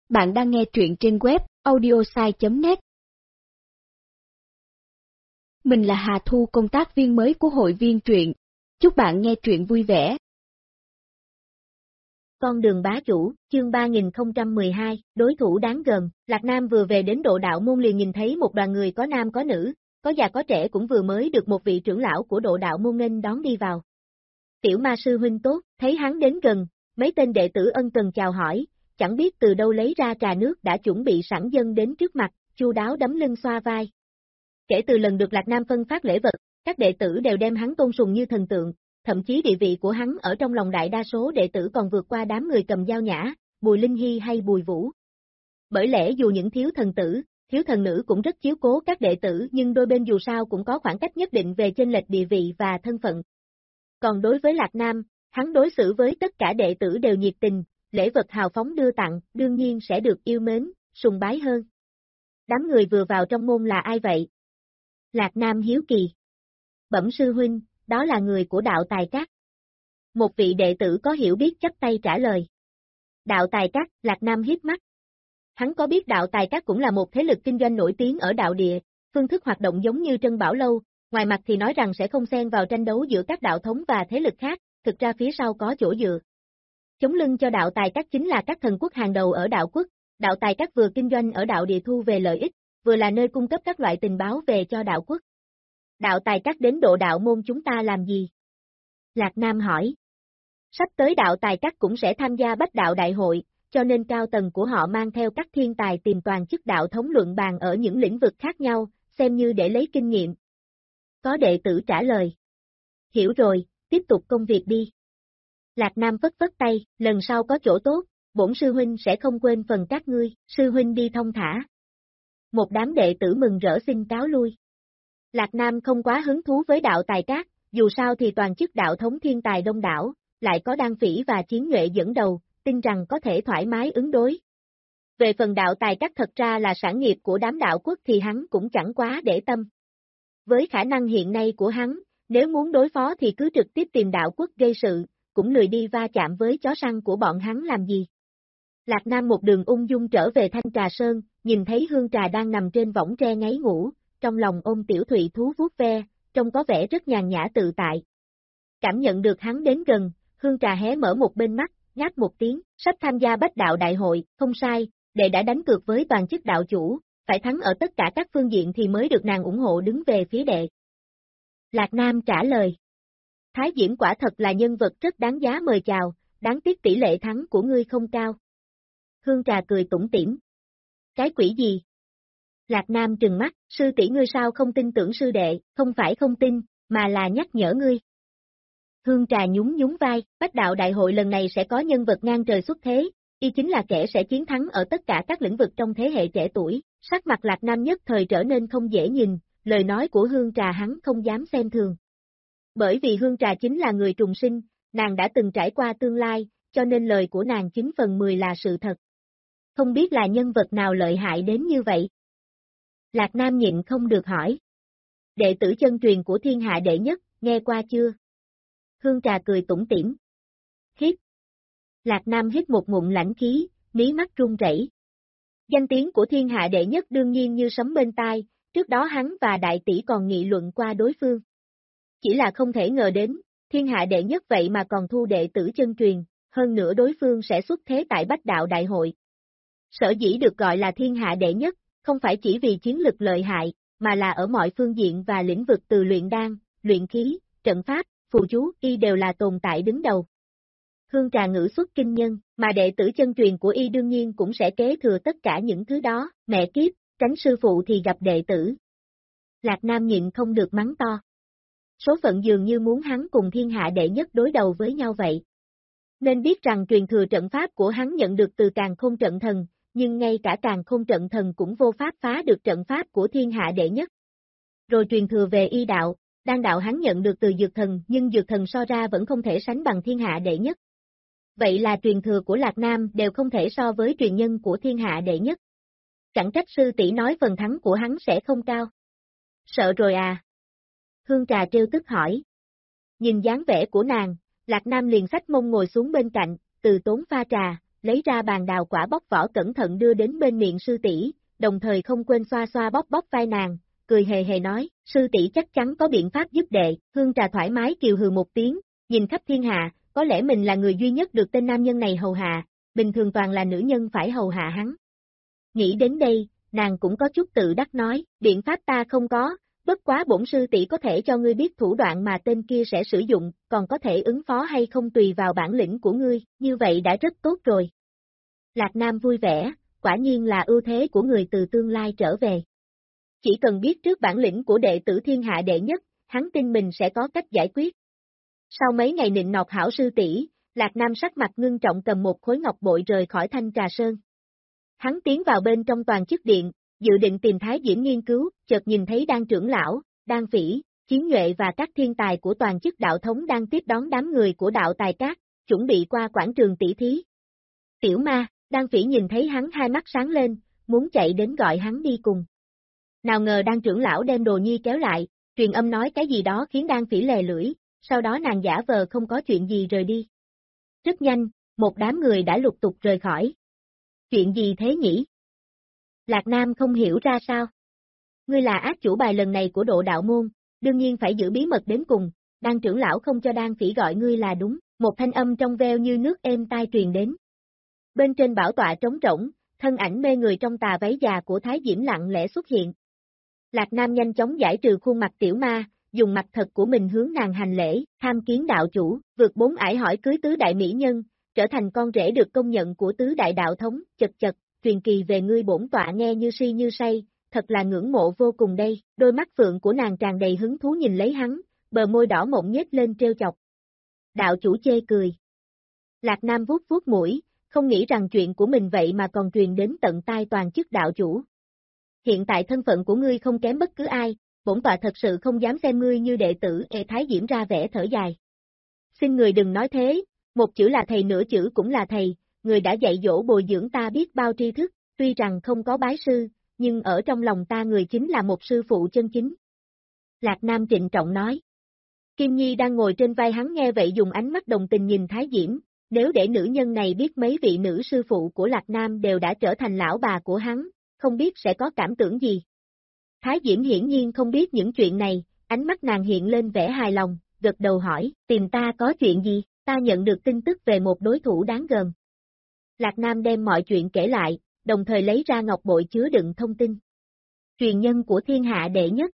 Bạn đang nghe truyện trên web audiosai.net. Mình là Hà Thu, công tác viên mới của hội viên truyện. Chúc bạn nghe truyện vui vẻ. Con đường bá chủ, chương 3012, đối thủ đáng gờm. Lạc Nam vừa về đến Độ Đạo Môn liền nhìn thấy một đoàn người có nam có nữ, có già có trẻ, cũng vừa mới được một vị trưởng lão của Độ Đạo Môn nghênh đón đi vào. Tiểu Ma sư huynh tốt, thấy hắn đến gần, mấy tên đệ tử ân cần chào hỏi, chẳng biết từ đâu lấy ra trà nước đã chuẩn bị sẵn dâng đến trước mặt, chu đáo đấm lưng xoa vai. Kể từ lần được Lạc Nam phân phát lễ vật, các đệ tử đều đem hắn tôn sùng như thần tượng, thậm chí địa vị của hắn ở trong lòng đại đa số đệ tử còn vượt qua đám người cầm dao nhã, Bùi Linh Hy hay Bùi Vũ. Bởi lẽ dù những thiếu thần tử, thiếu thần nữ cũng rất chiếu cố các đệ tử, nhưng đôi bên dù sao cũng có khoảng cách nhất định về chênh lệch địa vị và thân phận. Còn đối với Lạc Nam, hắn đối xử với tất cả đệ tử đều nhiệt tình, lễ vật hào phóng đưa tặng, đương nhiên sẽ được yêu mến, sùng bái hơn. Đám người vừa vào trong môn là ai vậy? Lạc Nam hiếu kỳ. Bẩm sư huynh, đó là người của Đạo Tài Các. Một vị đệ tử có hiểu biết chắp tay trả lời. Đạo Tài Các, Lạc Nam hiếp mắt. Hắn có biết Đạo Tài Các cũng là một thế lực kinh doanh nổi tiếng ở đạo địa, phương thức hoạt động giống như Trân Bảo Lâu, ngoài mặt thì nói rằng sẽ không xen vào tranh đấu giữa các đạo thống và thế lực khác, thực ra phía sau có chỗ dựa. Chống lưng cho Đạo Tài Các chính là các thần quốc hàng đầu ở đạo quốc, Đạo Tài Các vừa kinh doanh ở đạo địa thu về lợi ích, vừa là nơi cung cấp các loại tình báo về cho đạo quốc. Đạo Tài Các đến Độ Đạo Môn chúng ta làm gì? Lạc Nam hỏi. Sắp tới Đạo Tài Các cũng sẽ tham gia Bách Đạo Đại hội, cho nên cao tầng của họ mang theo các thiên tài tìm toàn chức đạo thống luận bàn ở những lĩnh vực khác nhau, xem như để lấy kinh nghiệm. Có đệ tử trả lời. Hiểu rồi, tiếp tục công việc đi. Lạc Nam vất vất tay, lần sau có chỗ tốt, bổn sư huynh sẽ không quên phần các ngươi, sư huynh đi thông thả. Một đám đệ tử mừng rỡ xin cáo lui. Lạc Nam không quá hứng thú với Đạo Tài Các, dù sao thì toàn chức đạo thống thiên tài đông đảo, lại có Đan Phỉ và Chiến Nhuệ dẫn đầu, tin rằng có thể thoải mái ứng đối. Về phần Đạo Tài Các thật ra là sản nghiệp của đám đạo quốc thì hắn cũng chẳng quá để tâm. Với khả năng hiện nay của hắn, nếu muốn đối phó thì cứ trực tiếp tìm đạo quốc gây sự, cũng lười đi va chạm với chó săn của bọn hắn làm gì. Lạc Nam một đường ung dung trở về Thanh Trà Sơn, nhìn thấy Hương Trà đang nằm trên võng tre ngáy ngủ, trong lòng ôm tiểu thụy thú vuốt ve, trông có vẻ rất nhàn nhã tự tại. Cảm nhận được hắn đến gần, Hương Trà hé mở một bên mắt, ngáp một tiếng, sắp tham gia Bách Đạo Đại hội, không sai, đệ đã đánh cược với toàn chức đạo chủ, phải thắng ở tất cả các phương diện thì mới được nàng ủng hộ đứng về phía đệ. Lạc Nam trả lời. Thái Diễm quả thật là nhân vật rất đáng giá mời chào, đáng tiếc tỷ lệ thắng của ngươi không cao. Hương Trà cười tủm tỉm. Cái quỷ gì? Lạc Nam trừng mắt, sư tỷ ngươi sao không tin tưởng sư đệ, không phải không tin, mà là nhắc nhở ngươi. Hương Trà nhún nhún vai, Bách Đạo Đại hội lần này sẽ có nhân vật ngang trời xuất thế, y chính là kẻ sẽ chiến thắng ở tất cả các lĩnh vực trong thế hệ trẻ tuổi, sắc mặt Lạc Nam nhất thời trở nên không dễ nhìn, lời nói của Hương Trà hắn không dám xem thường. Bởi vì Hương Trà chính là người trùng sinh, nàng đã từng trải qua tương lai, cho nên lời của nàng 9/10 là sự thật. Không biết là nhân vật nào lợi hại đến như vậy? Lạc Nam nhịn không được hỏi. Đệ tử chân truyền của thiên hạ đệ nhất, nghe qua chưa? Hương Trà cười tủm tỉm. Hít. Lạc Nam hít một ngụm lãnh khí, mí mắt run rẩy. Danh tiếng của thiên hạ đệ nhất đương nhiên như sấm bên tai, trước đó hắn và đại tỷ còn nghị luận qua đối phương. Chỉ là không thể ngờ đến, thiên hạ đệ nhất vậy mà còn thu đệ tử chân truyền, hơn nữa đối phương sẽ xuất thế tại Bách Đạo Đại hội. Sở dĩ được gọi là thiên hạ đệ nhất, không phải chỉ vì chiến lực lợi hại, mà là ở mọi phương diện và lĩnh vực từ luyện đan, luyện khí, trận pháp, phù chú, y đều là tồn tại đứng đầu. Hương Trà ngữ xuất kinh nhân, mà đệ tử chân truyền của y đương nhiên cũng sẽ kế thừa tất cả những thứ đó, mẹ kiếp, tránh sư phụ thì gặp đệ tử. Lạc Nam nhịn không được mắng to. Số phận dường như muốn hắn cùng thiên hạ đệ nhất đối đầu với nhau vậy. Nên biết rằng truyền thừa trận pháp của hắn nhận được từ Càn Khôn Trận Thần, nhưng ngay cả Càn Khôn Trận Thần cũng vô pháp phá được trận pháp của thiên hạ đệ nhất. Rồi truyền thừa về y đạo, đan đạo hắn nhận được từ Dược Thần, nhưng Dược Thần so ra vẫn không thể sánh bằng thiên hạ đệ nhất. Vậy là truyền thừa của Lạc Nam đều không thể so với truyền nhân của thiên hạ đệ nhất. Chẳng trách sư tỷ nói phần thắng của hắn sẽ không cao. Sợ rồi à? Hương Trà trêu tức hỏi. Nhìn dáng vẻ của nàng, Lạc Nam liền xách mông ngồi xuống bên cạnh, từ tốn pha trà, lấy ra bàn đào quả bóc vỏ cẩn thận đưa đến bên miệng sư tỷ, đồng thời không quên xoa xoa bóp bóp vai nàng, cười hề hề nói, sư tỷ chắc chắn có biện pháp giúp đệ. Hương Trà thoải mái kiều hừ một tiếng, nhìn khắp thiên hạ, có lẽ mình là người duy nhất được tên nam nhân này hầu hạ, bình thường toàn là nữ nhân phải hầu hạ hắn. Nghĩ đến đây, nàng cũng có chút tự đắc nói, biện pháp ta không có, bất quá bổn sư tỷ có thể cho ngươi biết thủ đoạn mà tên kia sẽ sử dụng, còn có thể ứng phó hay không tùy vào bản lĩnh của ngươi, như vậy đã rất tốt rồi. Lạc Nam vui vẻ, quả nhiên là ưu thế của người từ tương lai trở về. Chỉ cần biết trước bản lĩnh của đệ tử thiên hạ đệ nhất, hắn tin mình sẽ có cách giải quyết. Sau mấy ngày nịnh nọt hảo sư tỷ, Lạc Nam sắc mặt ngưng trọng cầm một khối ngọc bội rời khỏi Thanh Trà Sơn. Hắn tiến vào bên trong toàn chức điện, dự định tìm Thái Diễm nghiên cứu, chợt nhìn thấy Đan trưởng lão, Đan Phỉ, Chiến Nhuệ và các thiên tài của toàn chức đạo thống đang tiếp đón đám người của đạo tài cát, chuẩn bị qua quảng trường tỷ thí. Tiểu ma, Đan Phỉ nhìn thấy hắn hai mắt sáng lên, muốn chạy đến gọi hắn đi cùng. Nào ngờ Đan trưởng lão đem Đồ Nhi kéo lại, truyền âm nói cái gì đó khiến Đan Phỉ lè lưỡi, sau đó nàng giả vờ không có chuyện gì rời đi. Rất nhanh, một đám người đã lục tục rời khỏi. Chuyện gì thế nhỉ? Lạc Nam không hiểu ra sao. Ngươi là ác chủ bài lần này của Độ Đạo Môn, đương nhiên phải giữ bí mật đến cùng, Đan trưởng lão không cho Đan Phỉ gọi ngươi là đúng, một thanh âm trong veo như nước êm tai truyền đến. Bên trên bảo tọa trống rỗng, thân ảnh mê người trong tà váy già của Thái Diễm lặng lẽ xuất hiện. Lạc Nam nhanh chóng giải trừ khuôn mặt tiểu ma, dùng mặt thật của mình hướng nàng hành lễ, tham kiến đạo chủ, vượt 4 ải hỏi cưới tứ đại mỹ nhân, trở thành con rể được công nhận của tứ đại đạo thống, chật chật, truyền kỳ về ngươi bổn tọa nghe như si như say, thật là ngưỡng mộ vô cùng đây, đôi mắt phượng của nàng tràn đầy hứng thú nhìn lấy hắn, bờ môi đỏ mọng nhếch lên trêu chọc. Đạo chủ chê cười. Lạc Nam vuốt vuốt mũi, không nghĩ rằng chuyện của mình vậy mà còn truyền đến tận tai toàn chức đạo chủ. Hiện tại thân phận của ngươi không kém bất cứ ai, bổn tọa thật sự không dám xem ngươi như đệ tử. Thái Diễm ra vẻ thở dài. Xin người đừng nói thế, một chữ là thầy nửa chữ cũng là thầy, người đã dạy dỗ bồi dưỡng ta biết bao tri thức, tuy rằng không có bái sư, nhưng ở trong lòng ta người chính là một sư phụ chân chính. Lạc Nam trịnh trọng nói. Kim Nhi đang ngồi trên vai hắn nghe vậy dùng ánh mắt đồng tình nhìn Thái Diễm, nếu để nữ nhân này biết mấy vị nữ sư phụ của Lạc Nam đều đã trở thành lão bà của hắn, không biết sẽ có cảm tưởng gì. Thái Diễm hiển nhiên không biết những chuyện này, ánh mắt nàng hiện lên vẻ hài lòng, gật đầu hỏi, tìm ta có chuyện gì, ta nhận được tin tức về một đối thủ đáng gờm. Lạc Nam đem mọi chuyện kể lại, đồng thời lấy ra ngọc bội chứa đựng thông tin. Truyền nhân của thiên hạ đệ nhất.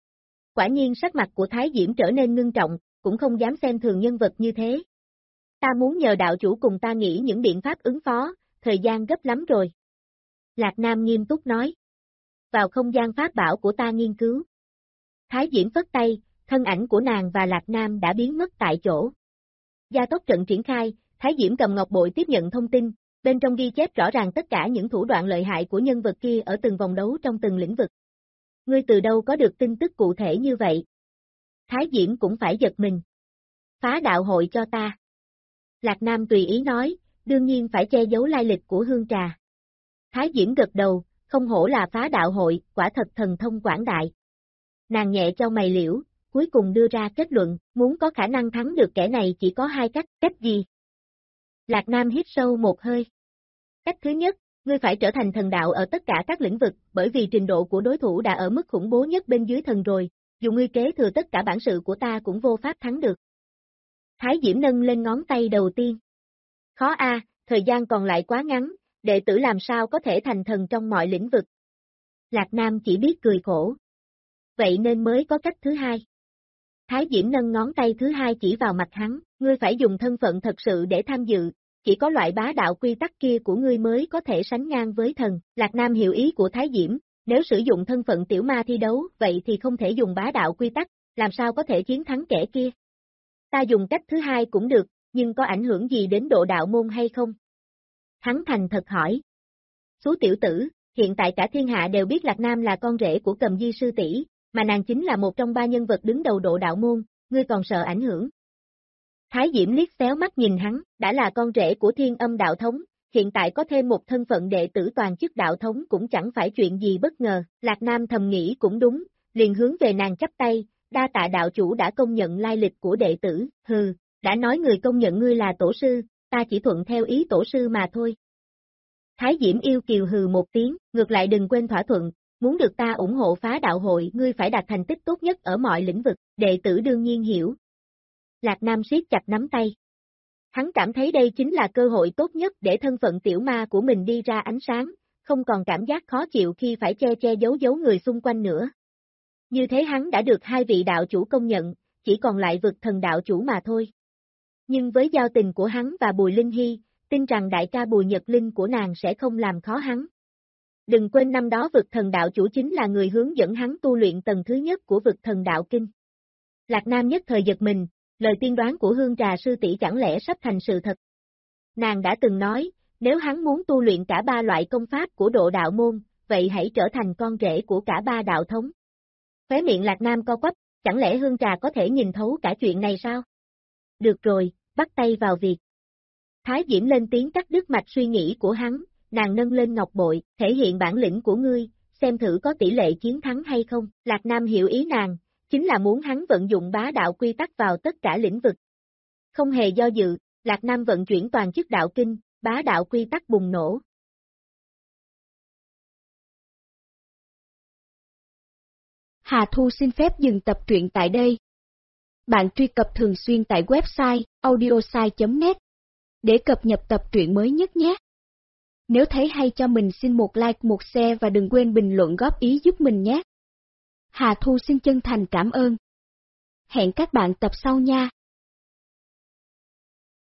Quả nhiên sắc mặt của Thái Diễm trở nên ngưng trọng, cũng không dám xem thường nhân vật như thế. Ta muốn nhờ đạo chủ cùng ta nghĩ những biện pháp ứng phó, thời gian gấp lắm rồi. Lạc Nam nghiêm túc nói. Vào không gian pháp bảo của ta nghiên cứu. Thái Diễm phất tay, thân ảnh của nàng và Lạc Nam đã biến mất tại chỗ. Gia tốc trận triển khai, Thái Diễm cầm ngọc bội tiếp nhận thông tin, bên trong ghi chép rõ ràng tất cả những thủ đoạn lợi hại của nhân vật kia ở từng vòng đấu trong từng lĩnh vực. Ngươi từ đâu có được tin tức cụ thể như vậy? Thái Diễm cũng phải giật mình. Phá đạo hội cho ta. Lạc Nam tùy ý nói, đương nhiên phải che giấu lai lịch của Hương Trà. Thái Diễm gật đầu, không hổ là phá đạo hội, quả thật thần thông quảng đại. Nàng nhẹ cho mày liễu, cuối cùng đưa ra kết luận, muốn có khả năng thắng được kẻ này chỉ có hai cách, cách gì? Lạc Nam hít sâu một hơi. Cách thứ nhất, ngươi phải trở thành thần đạo ở tất cả các lĩnh vực, bởi vì trình độ của đối thủ đã ở mức khủng bố nhất bên dưới thần rồi, dù ngươi kế thừa tất cả bản sự của ta cũng vô pháp thắng được. Thái Diễm nâng lên ngón tay đầu tiên. Khó a, thời gian còn lại quá ngắn, đệ tử làm sao có thể thành thần trong mọi lĩnh vực. Lạc Nam chỉ biết cười khổ. Vậy nên mới có cách thứ hai. Thái Diễm nâng ngón tay thứ hai chỉ vào mặt hắn, ngươi phải dùng thân phận thật sự để tham dự, chỉ có loại bá đạo quy tắc kia của ngươi mới có thể sánh ngang với thần. Lạc Nam hiểu ý của Thái Diễm, nếu sử dụng thân phận tiểu ma thi đấu vậy thì không thể dùng bá đạo quy tắc, làm sao có thể chiến thắng kẻ kia. Ta dùng cách thứ hai cũng được, nhưng có ảnh hưởng gì đến Độ Đạo Môn hay không? Hắn thành thật hỏi. Xú tiểu tử, hiện tại cả thiên hạ đều biết Lạc Nam là con rể của Cầm Di sư tỷ, mà nàng chính là một trong ba nhân vật đứng đầu Độ Đạo Môn, ngươi còn sợ ảnh hưởng. Thái Diễm liếc xéo mắt nhìn hắn, đã là con rể của Thiên Âm đạo thống, hiện tại có thêm một thân phận đệ tử toàn chức đạo thống cũng chẳng phải chuyện gì bất ngờ, Lạc Nam thầm nghĩ cũng đúng, liền hướng về nàng chắp tay, đa tạ đạo chủ đã công nhận lai lịch của đệ tử, hừ, đã nói người công nhận ngươi là tổ sư, ta chỉ thuận theo ý tổ sư mà thôi. Thái Diễm yêu kiều hừ một tiếng, ngược lại đừng quên thỏa thuận, muốn được ta ủng hộ phá đạo hội ngươi phải đạt thành tích tốt nhất ở mọi lĩnh vực, đệ tử đương nhiên hiểu. Lạc Nam siết chặt nắm tay. Hắn cảm thấy đây chính là cơ hội tốt nhất để thân phận tiểu ma của mình đi ra ánh sáng, không còn cảm giác khó chịu khi phải che giấu người xung quanh nữa. Như thế hắn đã được hai vị đạo chủ công nhận, chỉ còn lại vực thần đạo chủ mà thôi. Nhưng với giao tình của hắn và Bùi Linh Hy, tin rằng đại ca Bùi Nhật Linh của nàng sẽ không làm khó hắn. Đừng quên năm đó vực thần đạo chủ chính là người hướng dẫn hắn tu luyện tầng thứ nhất của vực thần đạo kinh. Lạc Nam nhất thời giật mình, lời tiên đoán của Hương Trà sư tỷ chẳng lẽ sắp thành sự thật. Nàng đã từng nói, nếu hắn muốn tu luyện cả ba loại công pháp của độ đạo môn, vậy hãy trở thành con rể của cả ba đạo thống. Khóe miệng Lạc Nam co quắp, chẳng lẽ Hương Trà có thể nhìn thấu cả chuyện này sao? Được rồi, bắt tay vào việc. Thái Diễm lên tiếng cắt đứt mạch suy nghĩ của hắn, nàng nâng lên ngọc bội, thể hiện bản lĩnh của ngươi, xem thử có tỷ lệ chiến thắng hay không. Lạc Nam hiểu ý nàng, chính là muốn hắn vận dụng bá đạo quy tắc vào tất cả lĩnh vực. Không hề do dự, Lạc Nam vận chuyển toàn chức đạo kinh, bá đạo quy tắc bùng nổ. Hà Thu xin phép dừng tập truyện tại đây. Bạn truy cập thường xuyên tại website audiosai.net để cập nhật tập truyện mới nhất nhé. Nếu thấy hay cho mình xin một like, một share và đừng quên bình luận góp ý giúp mình nhé. Hà Thu xin chân thành cảm ơn. Hẹn các bạn tập sau nha.